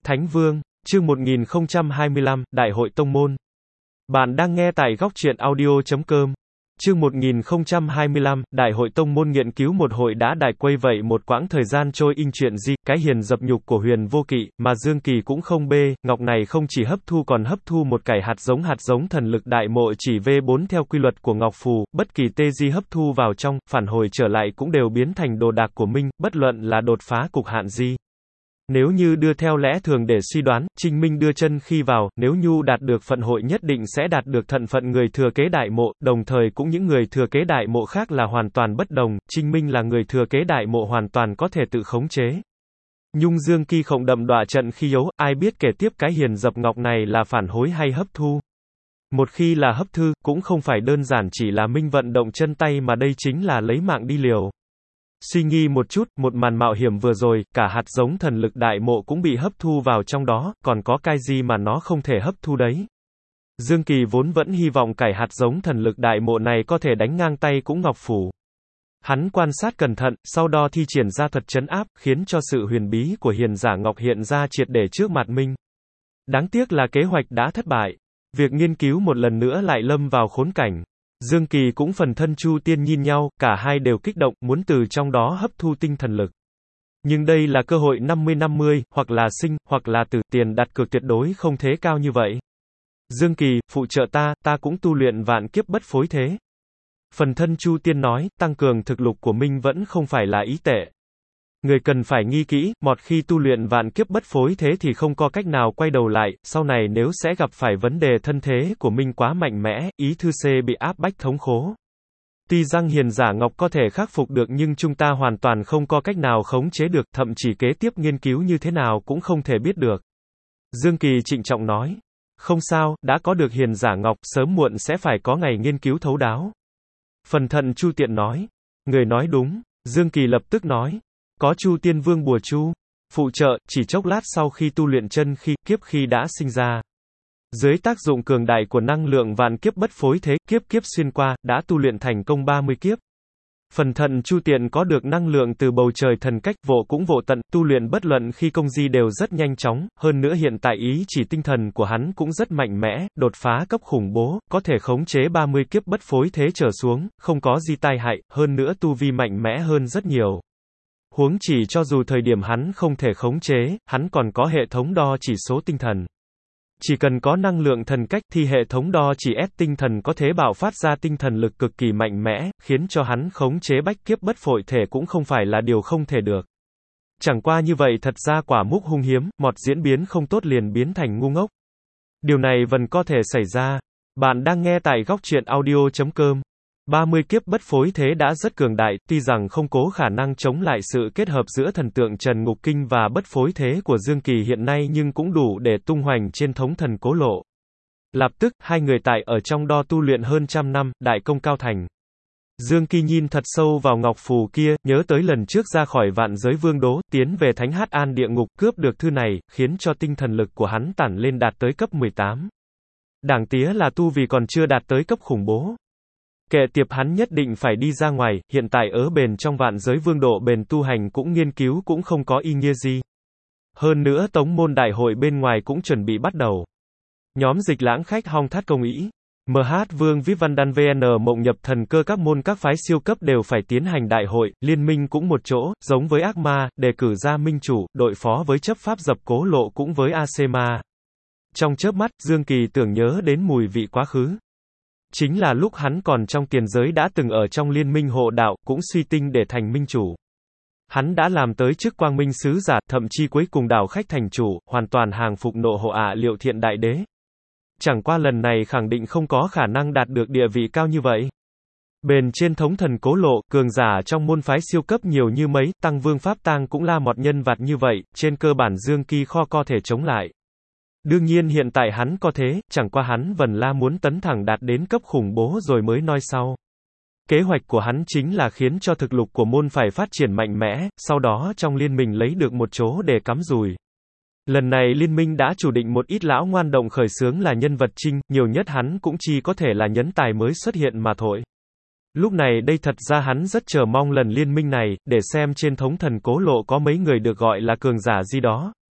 Thánh Vương, chương 1025, Đại hội Tông Môn. Bạn đang nghe tại góc truyện audio.com. Chương 1025, Đại hội Tông Môn nghiện cứu một hội đã đại quay vậy một quãng thời gian trôi in chuyện gì, cái hiền dập nhục của Huyền Vô Kỵ, mà Dương Kỳ cũng không bê, ngọc này không chỉ hấp thu còn hấp thu một cải hạt giống thần lực đại mộ chỉ V4 theo quy luật của Ngọc Phù, bất kỳ tê di hấp thu vào trong, phản hồi trở lại cũng đều biến thành đồ đạc của Minh, bất luận là đột phá cục hạn gì. Nếu như đưa theo lẽ thường để suy đoán, Trinh Minh đưa chân khi vào, nếu Nhu đạt được phận hội nhất định sẽ đạt được thận phận người thừa kế đại mộ, đồng thời cũng những người thừa kế đại mộ khác là hoàn toàn bất đồng, Trinh Minh là người thừa kế đại mộ hoàn toàn có thể tự khống chế. Nhung Dương Kỳ khổng đậm đọa trận khi yếu, ai biết kể tiếp cái hiền dập ngọc này là phản hối hay hấp thu. Một khi là hấp thư, cũng không phải đơn giản chỉ là Minh vận động chân tay mà đây chính là lấy mạng đi liều. Suy nghi một chút, một màn mạo hiểm vừa rồi, cả hạt giống thần lực đại mộ cũng bị hấp thu vào trong đó, còn có cái gì mà nó không thể hấp thu đấy. Dương Kỳ vốn vẫn hy vọng cải hạt giống thần lực đại mộ này có thể đánh ngang tay cũng Ngọc Phủ. Hắn quan sát cẩn thận, sau đó thi triển ra thuật trấn áp, khiến cho sự huyền bí của hiền giả Ngọc hiện ra triệt để trước mặt Minh. Đáng tiếc là kế hoạch đã thất bại. Việc nghiên cứu một lần nữa lại lâm vào khốn cảnh. Dương Kỳ cũng phần thân Chu Tiên nhìn nhau, cả hai đều kích động, muốn từ trong đó hấp thu tinh thần lực. Nhưng đây là cơ hội 50-50, hoặc là sinh, hoặc là tử, tiền đặt cược tuyệt đối không thế cao như vậy. Dương Kỳ, phụ trợ ta cũng tu luyện vạn kiếp bất phối thế. Phần thân Chu Tiên nói, tăng cường thực lực của Minh vẫn không phải là ý tệ. Người cần phải nghi kỹ, một khi tu luyện vạn kiếp bất phối thế thì không có cách nào quay đầu lại, sau này nếu sẽ gặp phải vấn đề thân thế của Minh quá mạnh mẽ, ý thư C bị áp bách thống khổ. Tuy rằng hiền giả Ngọc có thể khắc phục được nhưng chúng ta hoàn toàn không có cách nào khống chế được, thậm chí kế tiếp nghiên cứu như thế nào cũng không thể biết được. Dương Kỳ trịnh trọng nói, không sao, đã có được hiền giả Ngọc, sớm muộn sẽ phải có ngày nghiên cứu thấu đáo. Phần thận Chu Tiện nói, người nói đúng. Dương Kỳ lập tức nói, có Chu Tiên Vương bùa chu, phụ trợ, chỉ chốc lát sau khi tu luyện chân kiếp khi đã sinh ra. Dưới tác dụng cường đại của năng lượng vạn kiếp bất phối thế, kiếp xuyên qua, đã tu luyện thành công 30 kiếp. Phần thận Chu Tiện có được năng lượng từ bầu trời thần cách, vộ cũng vộ tận, tu luyện bất luận khi công di đều rất nhanh chóng, hơn nữa hiện tại ý chỉ tinh thần của hắn cũng rất mạnh mẽ, đột phá cấp khủng bố, có thể khống chế 30 kiếp bất phối thế trở xuống, không có gì tai hại, hơn nữa tu vi mạnh mẽ hơn rất nhiều. Huống chỉ cho dù thời điểm hắn không thể khống chế, hắn còn có hệ thống đo chỉ số tinh thần. Chỉ cần có năng lượng thần cách thì hệ thống đo chỉ S tinh thần có thể bạo phát ra tinh thần lực cực kỳ mạnh mẽ, khiến cho hắn khống chế bách kiếp bất phội thể cũng không phải là điều không thể được. Chẳng qua như vậy thật ra quả múc hung hiếm, một diễn biến không tốt liền biến thành ngu ngốc. Điều này vẫn có thể xảy ra. Bạn đang nghe tại góc truyện audio.com. 30 kiếp bất phối thế đã rất cường đại, tuy rằng không cố khả năng chống lại sự kết hợp giữa thần tượng Trần Ngục Kinh và bất phối thế của Dương Kỳ hiện nay nhưng cũng đủ để tung hoành trên thống thần cố lộ. Lập tức, hai người tại ở trong đo tu luyện hơn trăm năm, đại công cao thành. Dương Kỳ nhìn thật sâu vào ngọc phù kia, nhớ tới lần trước ra khỏi vạn giới vương đố, tiến về Thánh Hát An địa ngục cướp được thư này, khiến cho tinh thần lực của hắn tản lên đạt tới cấp 18. Đáng tía là tu vì còn chưa đạt tới cấp khủng bố. Kệ tiệp hắn nhất định phải đi ra ngoài, hiện tại ở bền trong vạn giới vương độ bền tu hành cũng nghiên cứu cũng không có ý nghĩa gì. Hơn nữa tống môn đại hội bên ngoài cũng chuẩn bị bắt đầu. Nhóm Dịch Lãng khách Hong Thát Công Ý, MH Vương VIP Văn Đan VN Mộng Nhập Thần Cơ các môn các phái siêu cấp đều phải tiến hành đại hội, liên minh cũng một chỗ, giống với ác ma, đề cử ra minh chủ, đội phó với chấp pháp dập cố lộ cũng với AC Ma. Trong chớp mắt, Dương Kỳ tưởng nhớ đến mùi vị quá khứ. Chính là lúc hắn còn trong tiền giới đã từng ở trong liên minh hộ đạo, cũng suy tinh để thành minh chủ. Hắn đã làm tới chức quang minh sứ giả, thậm chí cuối cùng đảo khách thành chủ, hoàn toàn hàng phục nộ hộ Liệu Thiện Đại Đế. Chẳng qua lần này khẳng định không có khả năng đạt được địa vị cao như vậy. Bền trên thống thần cố lộ, cường giả trong môn phái siêu cấp nhiều như mấy, Tăng Vương Pháp Tang cũng là một nhân vật như vậy, trên cơ bản Dương Kỳ khó có thể chống lại. Đương nhiên hiện tại hắn có thế, chẳng qua hắn vẫn là muốn tấn thẳng đạt đến cấp khủng bố rồi mới nói sau. Kế hoạch của hắn chính là khiến cho thực lực của môn phải phát triển mạnh mẽ, sau đó trong liên minh lấy được một chỗ để cắm rùi. Lần này liên minh đã chủ định một ít lão ngoan động khởi xướng là nhân vật chính, nhiều nhất hắn cũng chỉ có thể là nhân tài mới xuất hiện mà thôi. Lúc này đây thật ra hắn rất chờ mong lần liên minh này, để xem trên thống thần cố lộ có mấy người được gọi là cường giả gì đó.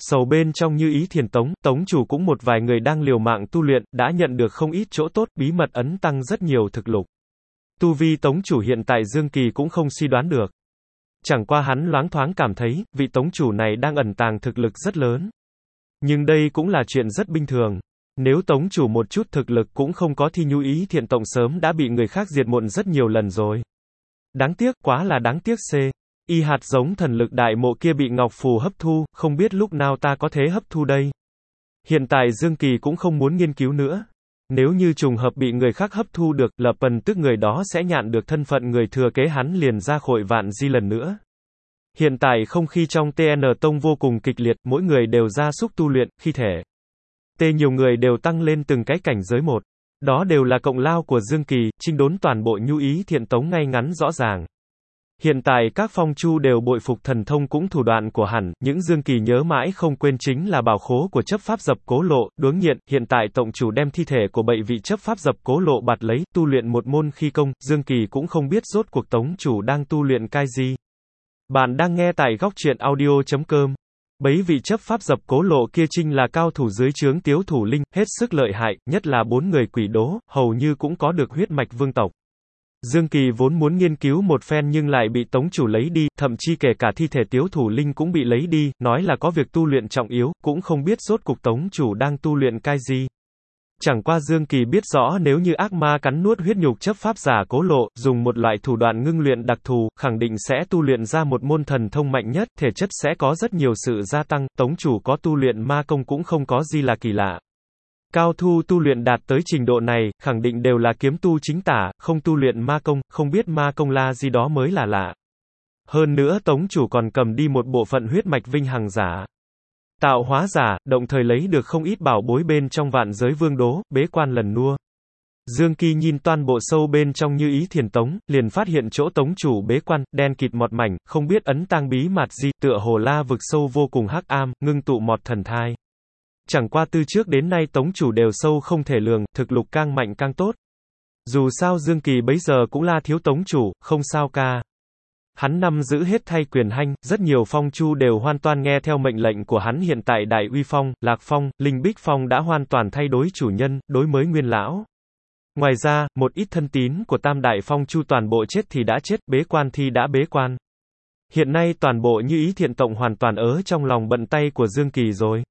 Sầu bên trong Như Ý Thiền Tống, tống chủ cũng một vài người đang liều mạng tu luyện, đã nhận được không ít chỗ tốt, bí mật ấn tăng rất nhiều thực lục. Tu vi tống chủ hiện tại Dương Kỳ cũng không suy đoán được. Chẳng qua hắn loáng thoáng cảm thấy, vị tống chủ này đang ẩn tàng thực lực rất lớn. Nhưng đây cũng là chuyện rất bình thường. Nếu tống chủ một chút thực lực cũng không có thì Như Ý Thiện Tông sớm đã bị người khác diệt muộn rất nhiều lần rồi. Đáng tiếc, quá là đáng tiếc c. Y hạt giống thần lực đại mộ kia bị Ngọc Phù hấp thu, không biết lúc nào ta có thể hấp thu đây. Hiện tại Dương Kỳ cũng không muốn nghiên cứu nữa. Nếu như trùng hợp bị người khác hấp thu được, lập tức người đó sẽ nhận được thân phận người thừa kế hắn liền ra khỏi vạn di lần nữa. Hiện tại không khí trong TN Tông vô cùng kịch liệt, mỗi người đều ra sức tu luyện, khi thể. Nhiều người đều tăng lên từng cái cảnh giới một. Đó đều là cộng lao của Dương Kỳ, chinh đốn toàn bộ Như Ý Thiện Tống ngay ngắn rõ ràng. Hiện tại các phong chu đều bội phục thần thông cũng thủ đoạn của hắn, những Dương Kỳ nhớ mãi không quên chính là bảo khố của chấp pháp dập cố lộ, đối nghiện, hiện tại tổng chủ đem thi thể của bảy vị chấp pháp dập cố lộ bạt lấy, tu luyện một môn khí công, Dương Kỳ cũng không biết rốt cuộc tống chủ đang tu luyện cái gì. Bạn đang nghe tại góc truyện audio.com. Bấy vị chấp pháp dập cố lộ kia chính là cao thủ dưới trướng Tiếu Thủ Linh, hết sức lợi hại, nhất là 4 người quỷ đố, hầu như cũng có được huyết mạch vương tộc. Dương Kỳ vốn muốn nghiên cứu một phen nhưng lại bị tống chủ lấy đi, thậm chí kể cả thi thể Tiếu Thủ Linh cũng bị lấy đi, nói là có việc tu luyện trọng yếu, cũng không biết rốt cuộc tống chủ đang tu luyện cái gì. Chẳng qua Dương Kỳ biết rõ nếu như ác ma cắn nuốt huyết nhục chấp pháp giả cố lộ, dùng một loại thủ đoạn ngưng luyện đặc thù, khẳng định sẽ tu luyện ra một môn thần thông mạnh nhất, thể chất sẽ có rất nhiều sự gia tăng, tống chủ có tu luyện ma công cũng không có gì là kỳ lạ. Cao thu tu luyện đạt tới trình độ này, khẳng định đều là kiếm tu chính tả, không tu luyện ma công, không biết ma công là gì đó mới là lạ. Hơn nữa tống chủ còn cầm đi một bộ phận huyết mạch vinh hằng giả. Tạo hóa giả, đồng thời lấy được không ít bảo bối bên trong vạn giới vương đố, bế quan lần nua. Dương Kỳ nhìn toàn bộ sâu bên trong Như Ý Thiền Tống, liền phát hiện chỗ tống chủ bế quan, đen kịt một mảnh, không biết ấn tang bí mạt gì, tựa hồ la vực sâu vô cùng hắc am, ngưng tụ một thần thai. Chẳng qua từ trước đến nay tống chủ đều sâu không thể lường, thực lục càng mạnh càng tốt. Dù sao Dương Kỳ bấy giờ cũng là thiếu tống chủ, không sao ca. Hắn nắm giữ hết thay quyền hành, rất nhiều phong chu đều hoàn toàn nghe theo mệnh lệnh của hắn. Hiện tại Đại Uy Phong, Lạc Phong, Linh Bích Phong đã hoàn toàn thay đổi chủ nhân, đối mới nguyên lão. Ngoài ra, một ít thân tín của Tam Đại Phong chu toàn bộ chết thì đã chết, bế quan thì đã bế quan. Hiện nay toàn bộ Như Ý Thiện Tông hoàn toàn ở trong lòng bận tay của Dương Kỳ rồi.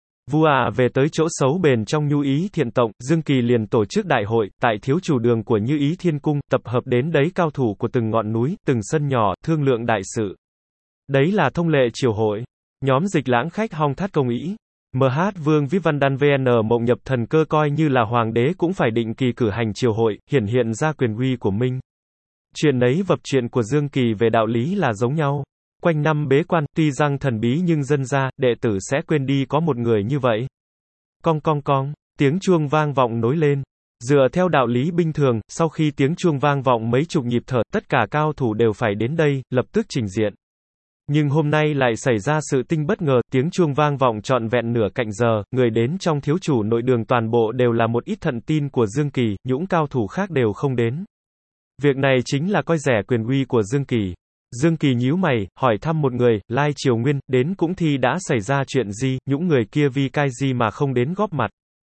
Vua về tới chỗ xấu bền trong Như Ý Thiện Tông, Dương Kỳ liền tổ chức đại hội, tại thiếu chủ đường của Như Ý Thiên Cung, tập hợp đến đấy cao thủ của từng ngọn núi, từng sân nhỏ, thương lượng đại sự. Đấy là thông lệ triều hội. Nhóm Dịch Lãng khách hong thắt công ý. MH Vương Vĩ Văn Đan VN Mộng Nhập Thần Cơ coi như là hoàng đế cũng phải định kỳ cử hành triều hội, hiện ra quyền uy của mình. Chuyện ấy vập chuyện của Dương Kỳ về đạo lý là giống nhau. Quanh năm bế quan, tuy rằng thần bí nhưng dân ra, đệ tử sẽ quên đi có một người như vậy. Cong cong cong, tiếng chuông vang vọng nối lên. Dựa theo đạo lý bình thường, sau khi tiếng chuông vang vọng mấy chục nhịp thở, tất cả cao thủ đều phải đến đây, lập tức trình diện. Nhưng hôm nay lại xảy ra sự tinh bất ngờ, tiếng chuông vang vọng trọn vẹn nửa canh giờ, người đến trong thiếu chủ nội đường toàn bộ đều là một ít thận tin của Dương Kỳ, những cao thủ khác đều không đến. Việc này chính là coi rẻ quyền uy của Dương Kỳ. Dương Kỳ nhíu mày, hỏi thăm một người, Lai Triều Nguyên, đến cũng thi đã xảy ra chuyện gì, những người kia vì cái gì mà không đến góp mặt.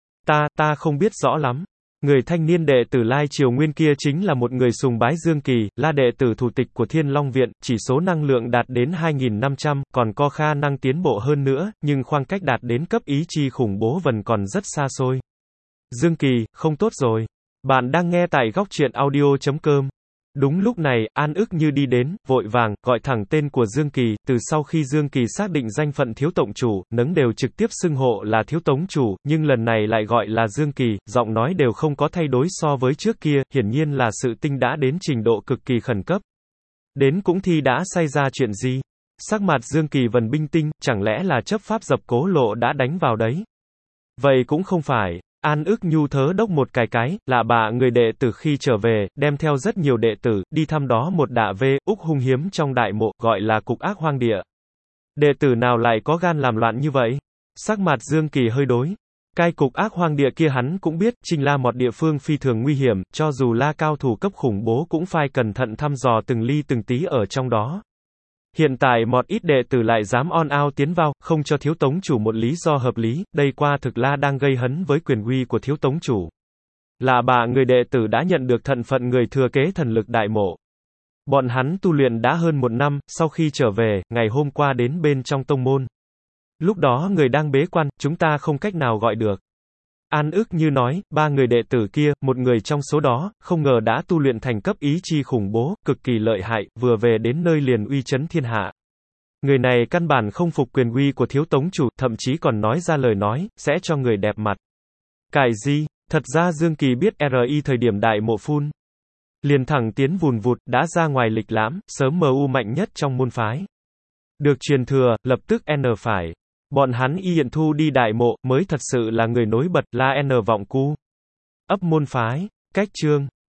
Ta không biết rõ lắm. Người thanh niên đệ tử Lai Triều Nguyên kia chính là một người sùng bái Dương Kỳ, là đệ tử thủ tịch của Thiên Long Viện, chỉ số năng lượng đạt đến 2500, còn có khả năng tiến bộ hơn nữa, nhưng khoảng cách đạt đến cấp ý chi khủng bố vẫn còn rất xa xôi. Dương Kỳ, không tốt rồi. Bạn đang nghe tại góc truyện audio.com. Đúng lúc này, An Ức Như đi đến, vội vàng, gọi thẳng tên của Dương Kỳ, từ sau khi Dương Kỳ xác định danh phận thiếu tổng chủ, nấng đều trực tiếp xưng hộ là thiếu tống chủ, nhưng lần này lại gọi là Dương Kỳ, giọng nói đều không có thay đổi so với trước kia, hiển nhiên là sự tinh đã đến trình độ cực kỳ khẩn cấp. Đến cũng thi đã xảy ra chuyện gì? Sắc mặt Dương Kỳ vẫn bình tĩnh, chẳng lẽ là chấp pháp dập cố lộ đã đánh vào đấy? Vậy cũng không phải. An Ức Nhu thớ đốc một cái, là bà người đệ tử khi trở về, đem theo rất nhiều đệ tử, đi thăm đó một đạ Úc hung hiếm trong đại mộ, gọi là cục ác hoang địa. Đệ tử nào lại có gan làm loạn như vậy? Sắc mặt Dương Kỳ hơi đối. Cái cục ác hoang địa kia hắn cũng biết, chính là một địa phương phi thường nguy hiểm, cho dù là cao thủ cấp khủng bố cũng phải cẩn thận thăm dò từng ly từng tí ở trong đó. Hiện tại một ít đệ tử lại dám on ao tiến vào, không cho thiếu tống chủ một lý do hợp lý, đây qua thực là đang gây hấn với quyền uy của thiếu tống chủ. Là bà người đệ tử đã nhận được thân phận người thừa kế thần lực đại mộ. Bọn hắn tu luyện đã hơn 1 năm, sau khi trở về, ngày hôm qua đến bên trong tông môn. Lúc đó người đang bế quan, chúng ta không cách nào gọi được. An ức như nói, 3 người đệ tử kia, một người trong số đó, không ngờ đã tu luyện thành cấp ý chi khủng bố, cực kỳ lợi hại, vừa về đến nơi liền uy chấn thiên hạ. Người này căn bản không phục quyền uy của thiếu tống chủ, thậm chí còn nói ra lời nói, sẽ cho người đẹp mặt. Cái gì? Thật ra Dương Kỳ biết RI thời điểm đại mộ phun. Liền thẳng tiến vùn vụt, đã ra ngoài lịch lãm, sớm MU mạnh nhất trong môn phái. Được truyền thừa, lập tức N phải. Bọn hắn y hiện thu đi đại mộ, mới thật sự là người nối bật, là N vọng cu. Ấp môn phái, cách chương.